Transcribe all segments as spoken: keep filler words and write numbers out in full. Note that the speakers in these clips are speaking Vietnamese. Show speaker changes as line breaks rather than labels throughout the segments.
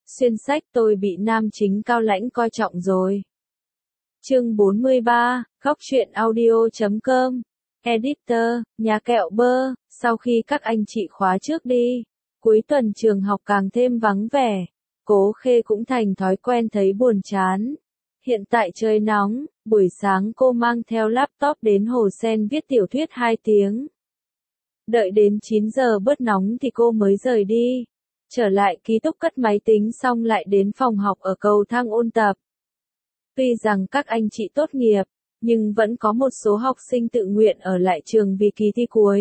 Xuyên sách tôi bị nam chính cao lãnh coi trọng rồi. Chương bốn mươi ba, góc truyện audio chấm com. Editor, nhà kẹo bơ, sau khi các anh chị khóa trước đi, cuối tuần trường học càng thêm vắng vẻ. Cố Khê cũng thành thói quen thấy buồn chán. Hiện tại trời nóng, buổi sáng cô mang theo laptop đến Hồ Sen viết tiểu thuyết hai tiếng. Đợi đến chín giờ bớt nóng thì cô mới rời đi. Trở lại ký túc cất máy tính xong lại đến phòng học ở cầu thang ôn tập. Tuy rằng các anh chị tốt nghiệp, nhưng vẫn có một số học sinh tự nguyện ở lại trường vì kỳ thi cuối.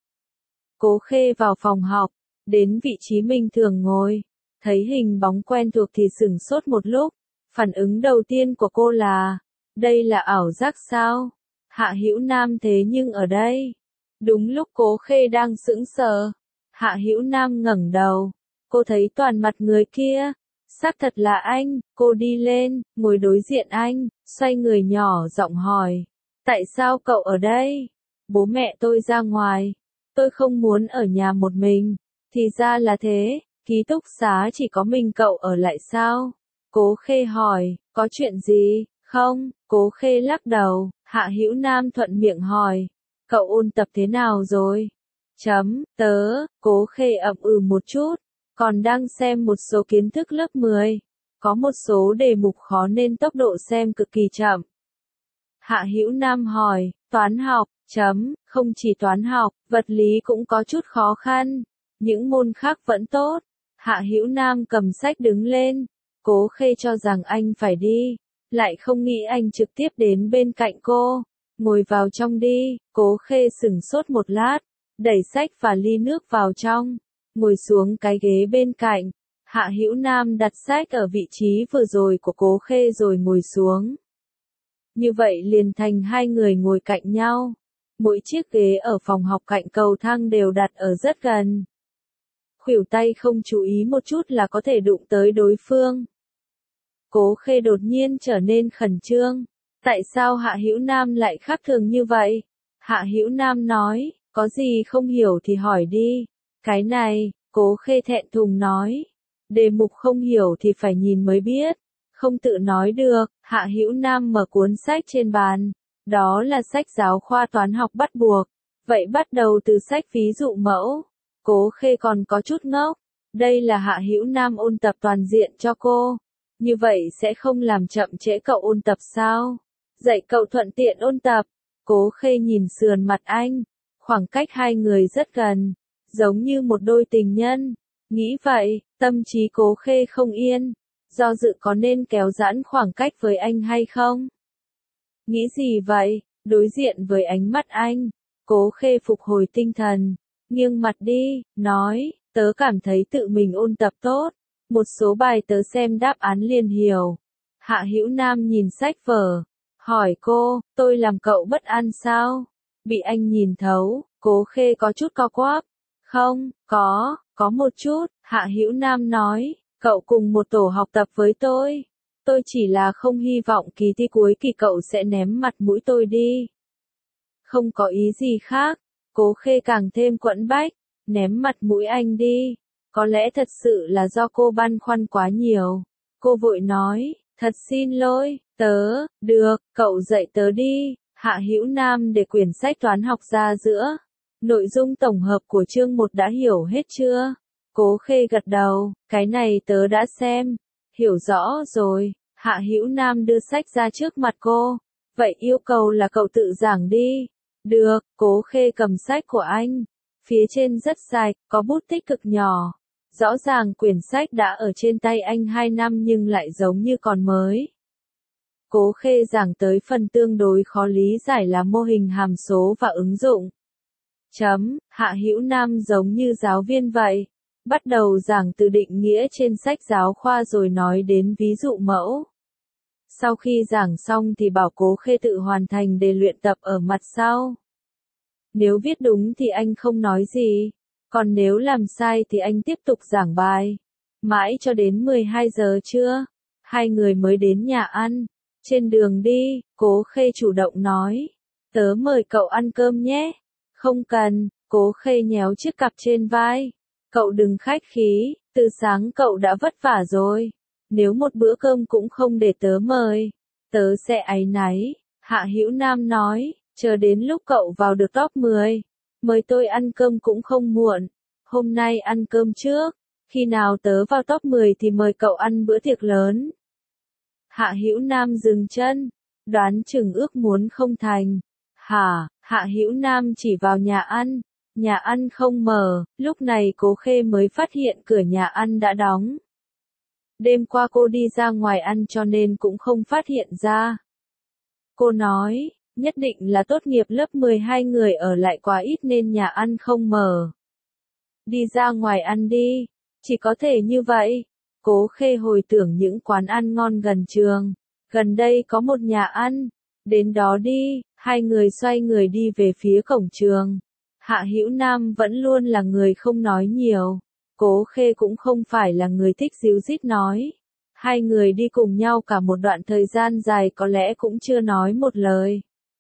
Cố Khê vào phòng học, đến vị trí mình thường ngồi, thấy hình bóng quen thuộc thì sửng sốt một lúc. Phản ứng đầu tiên của cô là, đây là ảo giác sao? Hạ Hữu Nam thế nhưng ở đây. Đúng lúc Cố Khê đang sững sờ, Hạ Hữu Nam ngẩng đầu, cô thấy toàn mặt người kia. Xác thật là anh, cô đi lên, ngồi đối diện anh, xoay người nhỏ giọng hỏi, tại sao cậu ở đây? Bố mẹ tôi ra ngoài, tôi không muốn ở nhà một mình. Thì ra là thế, ký túc xá chỉ có mình cậu ở lại sao? Cố Khê hỏi, có chuyện gì, không? Cố Khê lắc đầu, Hạ Hữu Nam thuận miệng hỏi, cậu ôn tập thế nào rồi? Chấm, tớ, Cố Khê ậm ừ một chút, còn đang xem một số kiến thức lớp mười. Có một số đề mục khó nên tốc độ xem cực kỳ chậm. Hạ Hữu Nam hỏi, toán học, chấm, không chỉ toán học, vật lý cũng có chút khó khăn. Những môn khác vẫn tốt. Hạ Hữu Nam cầm sách đứng lên. Cố Khê cho rằng anh phải đi, lại không nghĩ anh trực tiếp đến bên cạnh cô. Ngồi vào trong đi. Cố Khê sửng sốt một lát, đẩy sách và ly nước vào trong, ngồi xuống cái ghế bên cạnh. Hạ Hữu Nam đặt sách ở vị trí vừa rồi của Cố Khê rồi ngồi xuống. Như vậy liền thành hai người ngồi cạnh nhau. Mỗi chiếc ghế ở phòng học cạnh cầu thang đều đặt ở rất gần. Khuỷu tay không chú ý một chút là có thể đụng tới đối phương. Cố Khê đột nhiên trở nên khẩn trương. Tại sao Hạ Hữu Nam lại khác thường như vậy? Hạ Hữu Nam nói, có gì không hiểu thì hỏi đi. Cái này, Cố Khê thẹn thùng nói. Đề mục không hiểu thì phải nhìn mới biết. Không tự nói được. Hạ Hữu Nam mở cuốn sách trên bàn. Đó là sách giáo khoa toán học bắt buộc. Vậy bắt đầu từ sách ví dụ mẫu. Cố Khê còn có chút ngốc. Đây là Hạ Hữu Nam ôn tập toàn diện cho cô. Như vậy sẽ không làm chậm trễ cậu ôn tập sao? Dạy cậu thuận tiện ôn tập. Cố Khê nhìn sườn mặt anh. Khoảng cách hai người rất gần. Giống như một đôi tình nhân. Nghĩ vậy, tâm trí Cố Khê không yên. Do dự có nên kéo giãn khoảng cách với anh hay không? Nghĩ gì vậy? Đối diện với ánh mắt anh, Cố Khê phục hồi tinh thần, nghiêng mặt đi, nói, tớ cảm thấy tự mình ôn tập tốt. Một số bài tớ xem đáp án liền hiểu. Hạ Hữu Nam nhìn sách vở, hỏi cô, tôi làm cậu bất an sao? Bị anh nhìn thấu, Cố Khê có chút co quắp. Không, có, có một chút, Hạ Hữu Nam nói, cậu cùng một tổ học tập với tôi. Tôi chỉ là không hy vọng kỳ thi cuối kỳ cậu sẽ ném mặt mũi tôi đi. Không có ý gì khác. Cố Khê càng thêm quẫn bách. Ném mặt mũi anh đi. Có lẽ thật sự là do cô băn khoăn quá nhiều. Cô vội nói, thật xin lỗi, tớ, được, cậu dạy tớ đi. Hạ Hữu Nam để quyển sách toán học ra giữa. Nội dung tổng hợp của chương một đã hiểu hết chưa? Cố Khê gật đầu, cái này tớ đã xem. Hiểu rõ rồi. Hạ Hữu Nam đưa sách ra trước mặt cô. Vậy yêu cầu là cậu tự giảng đi. Được, Cố Khê cầm sách của anh. Phía trên rất dài, có bút tích cực nhỏ. Rõ ràng quyển sách đã ở trên tay anh hai năm nhưng lại giống như còn mới. Cố Khê giảng tới phần tương đối khó lý giải là mô hình hàm số và ứng dụng. Chấm, Hạ Hữu Nam giống như giáo viên vậy. Bắt đầu giảng từ định nghĩa trên sách giáo khoa rồi nói đến ví dụ mẫu. Sau khi giảng xong thì bảo Cố Khê tự hoàn thành đề luyện tập ở mặt sau. Nếu viết đúng thì anh không nói gì, còn nếu làm sai thì anh tiếp tục giảng bài. Mãi cho đến mười hai giờ trưa, hai người mới đến nhà ăn. Trên đường đi, Cố Khê chủ động nói, tớ mời cậu ăn cơm nhé. Không cần, Cố Khê nhéo chiếc cặp trên vai. Cậu đừng khách khí, từ sáng cậu đã vất vả rồi. Nếu một bữa cơm cũng không để tớ mời, tớ sẽ áy náy. Hạ Hữu Nam nói, chờ đến lúc cậu vào được top mười, mời tôi ăn cơm cũng không muộn. Hôm nay ăn cơm trước, khi nào tớ vào top mười thì mời cậu ăn bữa tiệc lớn. Hạ Hữu Nam dừng chân, đoán chừng ước muốn không thành. Hả? Hạ Hữu Nam chỉ vào nhà ăn, nhà ăn không mở, lúc này Cố Khê mới phát hiện cửa nhà ăn đã đóng. Đêm qua cô đi ra ngoài ăn cho nên cũng không phát hiện ra. Cô nói, nhất định là tốt nghiệp lớp mười hai người ở lại quá ít nên nhà ăn không mở. Đi ra ngoài ăn đi, chỉ có thể như vậy. Cố Khê hồi tưởng những quán ăn ngon gần trường, gần đây có một nhà ăn, đến đó đi. Hai người xoay người đi về phía cổng trường. Hạ Hữu Nam vẫn luôn là người không nói nhiều. Cố Khê cũng không phải là người thích díu dít nói. Hai người đi cùng nhau cả một đoạn thời gian dài có lẽ cũng chưa nói một lời.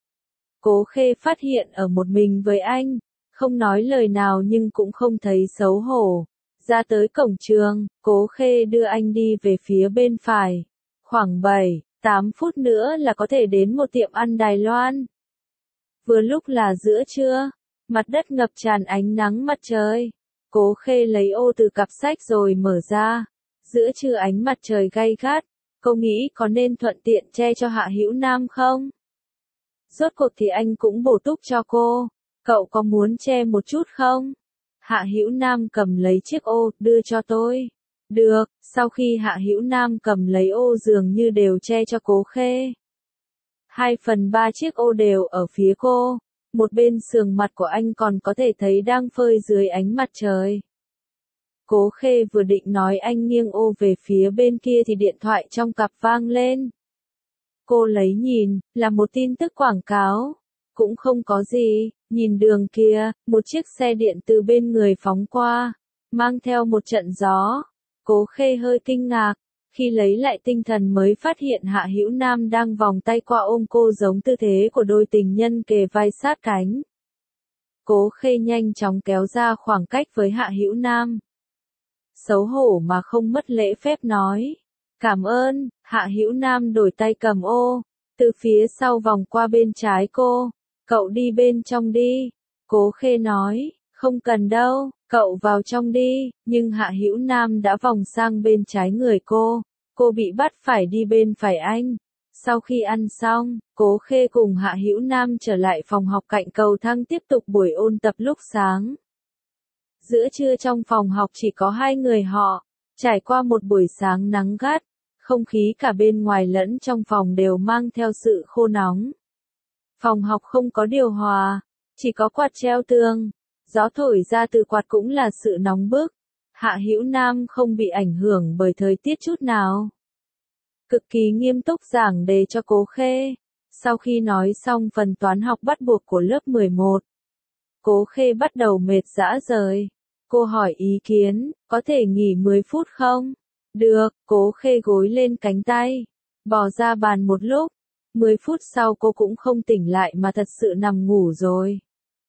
Cố Khê phát hiện ở một mình với anh, không nói lời nào nhưng cũng không thấy xấu hổ. Ra tới cổng trường, Cố Khê đưa anh đi về phía bên phải. Khoảng bảy, tám phút nữa là có thể đến một tiệm ăn Đài Loan. Vừa lúc là giữa trưa, mặt đất ngập tràn ánh nắng mặt trời. Cố Khê lấy ô từ cặp sách rồi mở ra. Giữa trưa ánh mặt trời gay gắt, cô nghĩ có nên thuận tiện che cho Hạ Hữu Nam không? Rốt cuộc thì anh cũng bổ túc cho cô. Cậu có muốn che một chút không? Hạ Hữu Nam cầm lấy chiếc ô, đưa cho tôi. Được, sau khi Hạ Hữu Nam cầm lấy ô dường như đều che cho Cố Khê. Hai phần ba chiếc ô đều ở phía cô, một bên sườn mặt của anh còn có thể thấy đang phơi dưới ánh mặt trời. Cố Khê vừa định nói anh nghiêng ô về phía bên kia thì điện thoại trong cặp vang lên. Cô lấy nhìn, là một tin tức quảng cáo. Cũng không có gì, nhìn đường kia, một chiếc xe điện từ bên người phóng qua, mang theo một trận gió. Cố Khê hơi kinh ngạc, khi lấy lại tinh thần mới phát hiện Hạ Hữu Nam đang vòng tay qua ôm cô giống tư thế của đôi tình nhân kề vai sát cánh. Cố Khê nhanh chóng kéo ra khoảng cách với Hạ Hữu Nam. Xấu hổ mà không mất lễ phép nói. Cảm ơn. Hạ Hữu Nam đổi tay cầm ô, từ phía sau vòng qua bên trái cô. Cậu đi bên trong đi. Cố Khê nói, không cần đâu, cậu vào trong đi, nhưng Hạ Hữu Nam đã vòng sang bên trái người cô. Cô bị bắt phải đi bên phải anh. Sau khi ăn xong, Cố Khê cùng Hạ Hữu Nam trở lại phòng học cạnh cầu thang tiếp tục buổi ôn tập lúc sáng. Giữa trưa trong phòng học chỉ có hai người họ, trải qua một buổi sáng nắng gắt, không khí cả bên ngoài lẫn trong phòng đều mang theo sự khô nóng. Phòng học không có điều hòa, chỉ có quạt treo tường, gió thổi ra từ quạt cũng là sự nóng bức. Hạ Hữu Nam không bị ảnh hưởng bởi thời tiết chút nào. Cực kỳ nghiêm túc giảng đề cho Cố Khê. Sau khi nói xong phần toán học bắt buộc của lớp mười một, Cố Khê bắt đầu mệt rã rời. Cô hỏi ý kiến, có thể nghỉ mười phút không? Được, Cố Khê gối lên cánh tay, bò ra bàn một lúc. mười phút sau cô cũng không tỉnh lại mà thật sự nằm ngủ rồi.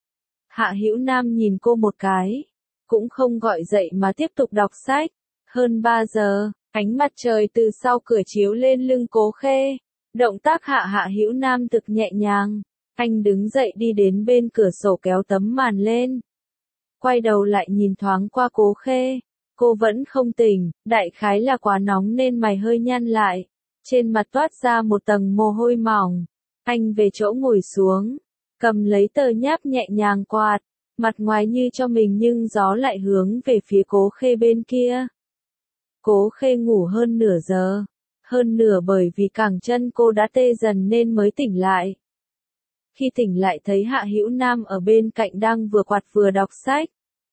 Hạ Hữu Nam nhìn cô một cái, cũng không gọi dậy mà tiếp tục đọc sách. Hơn ba giờ, ánh mặt trời từ sau cửa chiếu lên lưng Cố Khê. Động tác Hạ Hạ Hữu Nam thực nhẹ nhàng. Anh đứng dậy đi đến bên cửa sổ kéo tấm màn lên. Quay đầu lại nhìn thoáng qua Cố Khê. Cô vẫn không tỉnh, đại khái là quá nóng nên mày hơi nhăn lại. Trên mặt toát ra một tầng mồ hôi mỏng. Anh về chỗ ngồi xuống, cầm lấy tờ nháp nhẹ nhàng quạt, mặt ngoài như cho mình nhưng gió lại hướng về phía Cố Khê bên kia. Cố Khê ngủ hơn nửa giờ, hơn nửa bởi vì cẳng chân cô đã tê dần nên mới tỉnh lại. Khi tỉnh lại thấy Hạ Hữu Nam ở bên cạnh đang vừa quạt vừa đọc sách.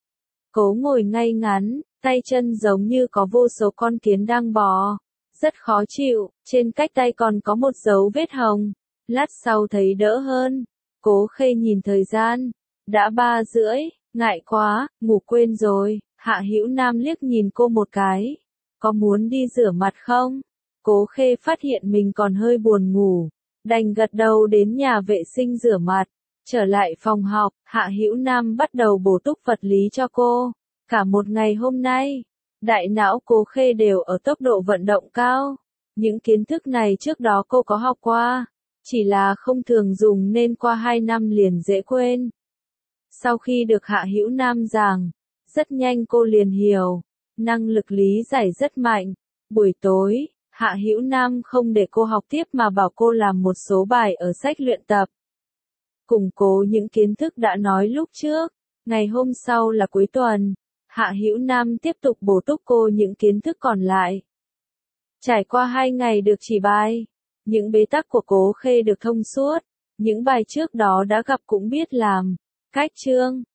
Cố ngồi ngay ngắn, tay chân giống như có vô số con kiến đang bò. Rất khó chịu, trên cách tay còn có một dấu vết hồng. Lát sau thấy đỡ hơn. Cố Khê nhìn thời gian. Đã ba rưỡi, ngại quá, ngủ quên rồi. Hạ Hữu Nam liếc nhìn cô một cái. Có muốn đi rửa mặt không? Cố Khê phát hiện mình còn hơi buồn ngủ. Đành gật đầu đến nhà vệ sinh rửa mặt. Trở lại phòng học, Hạ Hữu Nam bắt đầu bổ túc vật lý cho cô. Cả một ngày hôm nay, Đại não Cố Khê đều ở tốc độ vận động cao. Những kiến thức này trước đó cô có học qua, chỉ là không thường dùng nên qua hai năm liền dễ quên. Sau khi được Hạ Hữu Nam giảng, rất nhanh cô liền hiểu, năng lực lý giải rất mạnh. Buổi tối, Hạ Hữu Nam không để cô học tiếp mà bảo cô làm một số bài ở sách luyện tập. Củng cố những kiến thức đã nói lúc trước. Ngày hôm sau là cuối tuần, Hạ Hữu Nam tiếp tục bổ túc cô những kiến thức còn lại. Trải qua hai ngày được chỉ bài, những bế tắc của Cố Khê được thông suốt, những bài trước đó đã gặp cũng biết làm. Cách chương